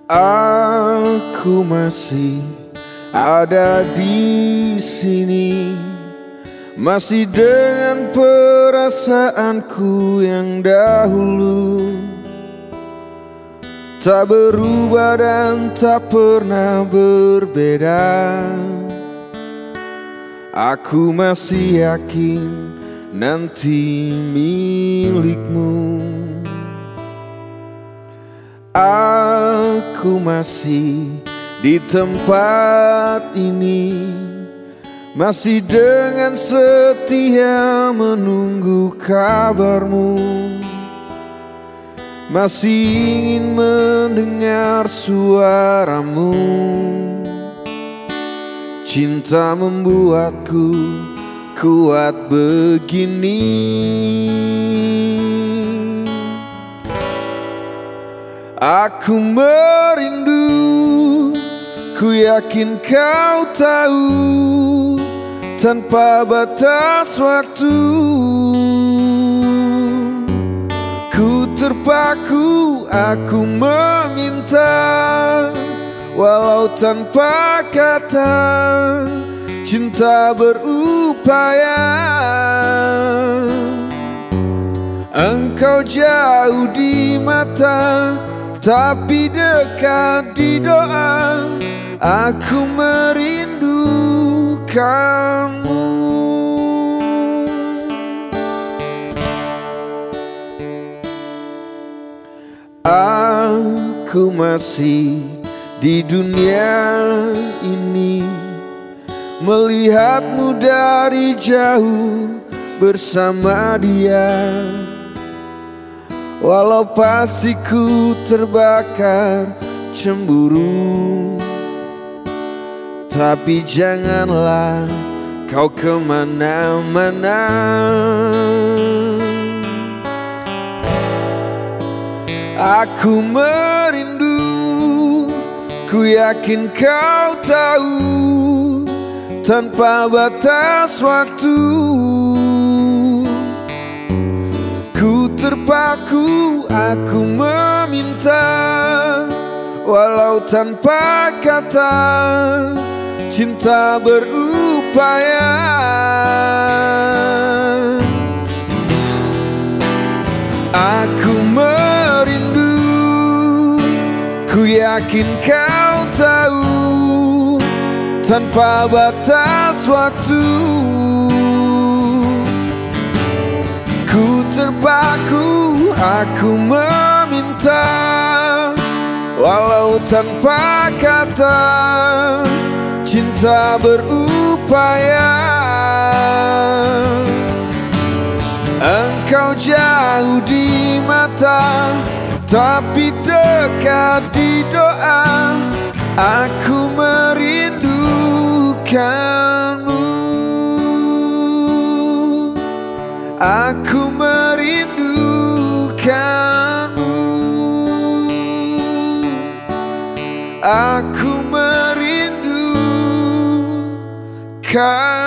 Aku masih ada di sini, masih dengan perasaanku yang dahulu, tak berubah dan tak pernah berbeda. Aku masih yakin nanti milikmu. Aku masih di tempat ini, masih dengan setia menunggu kabarmu, masih ingin mendengar suaramu. Cinta membuatku kuat begini. Aku merindu, ku yakin kau tahu, tanpa batas waktu. Ku terpaku, aku meminta, walau tanpa kata, cinta berupaya. Engkau jauh di mata, tapi dekat di doa. Aku merindukanmu. Aku masih di dunia ini, melihatmu dari jauh bersama dia. Walau pasti ku terbakar cemburu, tapi janganlah kau kemana-mana. Aku merindu, ku yakin kau tahu, tanpa batas waktu. Ku terpaku, aku meminta, walau tanpa kata, cinta berupaya. Aku merindu, ku yakin kau tahu, tanpa batas waktu. Ku terpaku, aku meminta, walau tanpa kata, cinta berupaya. Engkau jauh di mata, tapi dekat di doa. Aku merindukanmu. Aku merindukanmu. Aku merindukanmu.